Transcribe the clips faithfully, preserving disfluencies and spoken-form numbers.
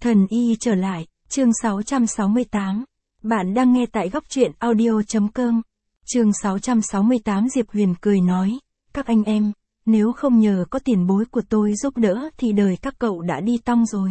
Thần y trở lại, chương sáu trăm sáu mươi tám. Bạn đang nghe tại góc truyện audio.com. Chương sáu trăm sáu mươi tám. Diệp Huyền cười nói, các anh em, nếu không nhờ có tiền bối của tôi giúp đỡ thì đời các cậu đã đi tong rồi.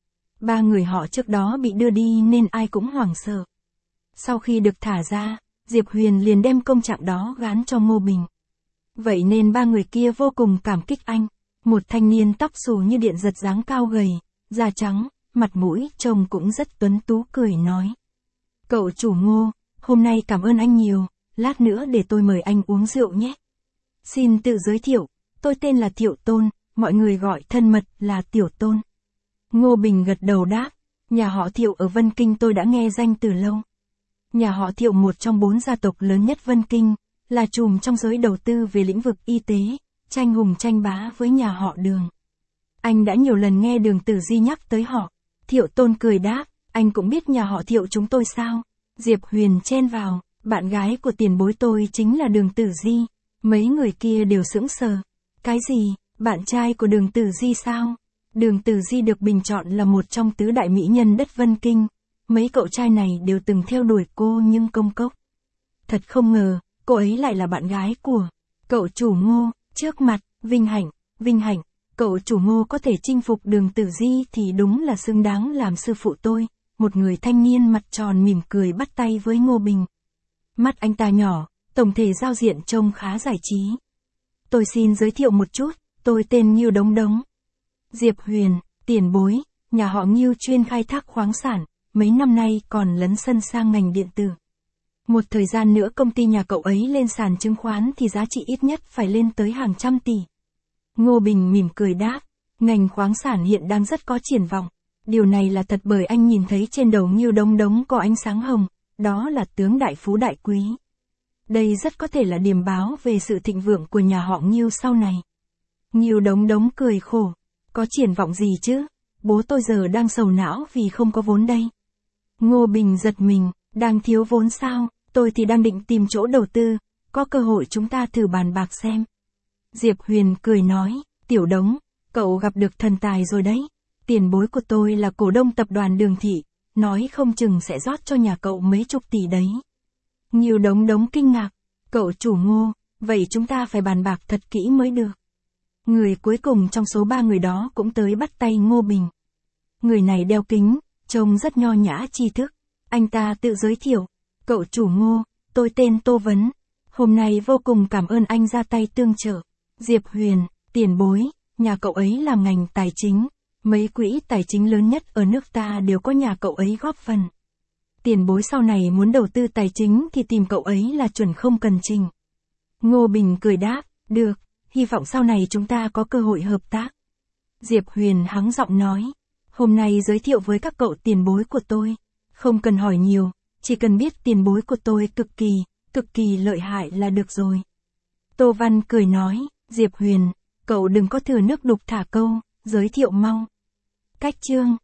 Ba người họ trước đó bị đưa đi nên ai cũng hoảng sợ. Sau khi được thả ra, Diệp Huyền liền đem công trạng đó gán cho Ngô Bình. Vậy nên ba người kia vô cùng cảm kích anh. Một thanh niên tóc xù như điện giật dáng cao gầy, da trắng, mặt mũi trông cũng rất tuấn tú cười nói. Cậu chủ Ngô, hôm nay cảm ơn anh nhiều, lát nữa để tôi mời anh uống rượu nhé. Xin tự giới thiệu, tôi tên là Thiệu Tôn, mọi người gọi thân mật là Tiểu Tôn. Ngô Bình gật đầu đáp, nhà họ Thiệu ở Vân Kinh tôi đã nghe danh từ lâu. Nhà họ Thiệu một trong bốn gia tộc lớn nhất Vân Kinh, là trùm trong giới đầu tư về lĩnh vực y tế, tranh hùng tranh bá với nhà họ Đường. Anh đã nhiều lần nghe Đường Tử Di nhắc tới họ. Thiệu Tôn cười đáp, anh cũng biết nhà họ Thiệu chúng tôi sao? Diệp Huyền chen vào, bạn gái của tiền bối tôi chính là Đường Tử Di. Mấy người kia đều sững sờ. Cái gì, bạn trai của Đường Tử Di sao? Đường Tử Di được bình chọn là một trong tứ đại mỹ nhân đất Vân Kinh. Mấy cậu trai này đều từng theo đuổi cô nhưng công cốc. Thật không ngờ, cô ấy lại là bạn gái của cậu chủ Ngô. Trước mặt, vinh hạnh, vinh hạnh, cậu chủ Ngô có thể chinh phục Đường Tử Di thì đúng là xứng đáng làm sư phụ tôi. Một người thanh niên mặt tròn mỉm cười bắt tay với Ngô Bình. Mắt anh ta nhỏ, tổng thể giao diện trông khá giải trí. Tôi xin giới thiệu một chút, tôi tên Ngưu Đống Đống. Diệp Huyền, tiền bối, nhà họ Ngưu chuyên khai thác khoáng sản, mấy năm nay còn lấn sân sang ngành điện tử. Một thời gian nữa công ty nhà cậu ấy lên sàn chứng khoán thì giá trị ít nhất phải lên tới hàng trăm tỷ. Ngô Bình mỉm cười đáp, ngành khoáng sản hiện đang rất có triển vọng. Điều này là thật bởi anh nhìn thấy trên đầu Ngưu Đống Đống có ánh sáng hồng, đó là tướng đại phú đại quý. Đây rất có thể là điềm báo về sự thịnh vượng của nhà họ Ngưu sau này. Ngưu Đống Đống cười khổ, có triển vọng gì chứ, bố tôi giờ đang sầu não vì không có vốn đây. Ngô Bình giật mình, đang thiếu vốn sao, tôi thì đang định tìm chỗ đầu tư, có cơ hội chúng ta thử bàn bạc xem. Diệp Huyền cười nói, Tiểu Đống, cậu gặp được thần tài rồi đấy. Tiền bối của tôi là cổ đông tập đoàn Đường Thị, nói không chừng sẽ rót cho nhà cậu mấy chục tỷ đấy. Ngưu Đống Đống kinh ngạc, cậu chủ Ngô, vậy chúng ta phải bàn bạc thật kỹ mới được. Người cuối cùng trong số ba người đó cũng tới bắt tay Ngô Bình. Người này đeo kính, trông rất nho nhã tri thức. Anh ta tự giới thiệu, cậu chủ Ngô, tôi tên Tô Vấn. Hôm nay vô cùng cảm ơn anh ra tay tương trợ. Diệp Huyền, tiền bối, nhà cậu ấy làm ngành tài chính. Mấy quỹ tài chính lớn nhất ở nước ta đều có nhà cậu ấy góp phần. Tiền bối sau này muốn đầu tư tài chính thì tìm cậu ấy là chuẩn không cần trình. Ngô Bình cười đáp, được, hy vọng sau này chúng ta có cơ hội hợp tác. Diệp Huyền hắng giọng nói, hôm nay giới thiệu với các cậu tiền bối của tôi. Không cần hỏi nhiều, chỉ cần biết tiền bối của tôi cực kỳ, cực kỳ lợi hại là được rồi. Tô Văn cười nói, Diệp Huyền, cậu đừng có thừa nước đục thả câu, giới thiệu mau. Cách chương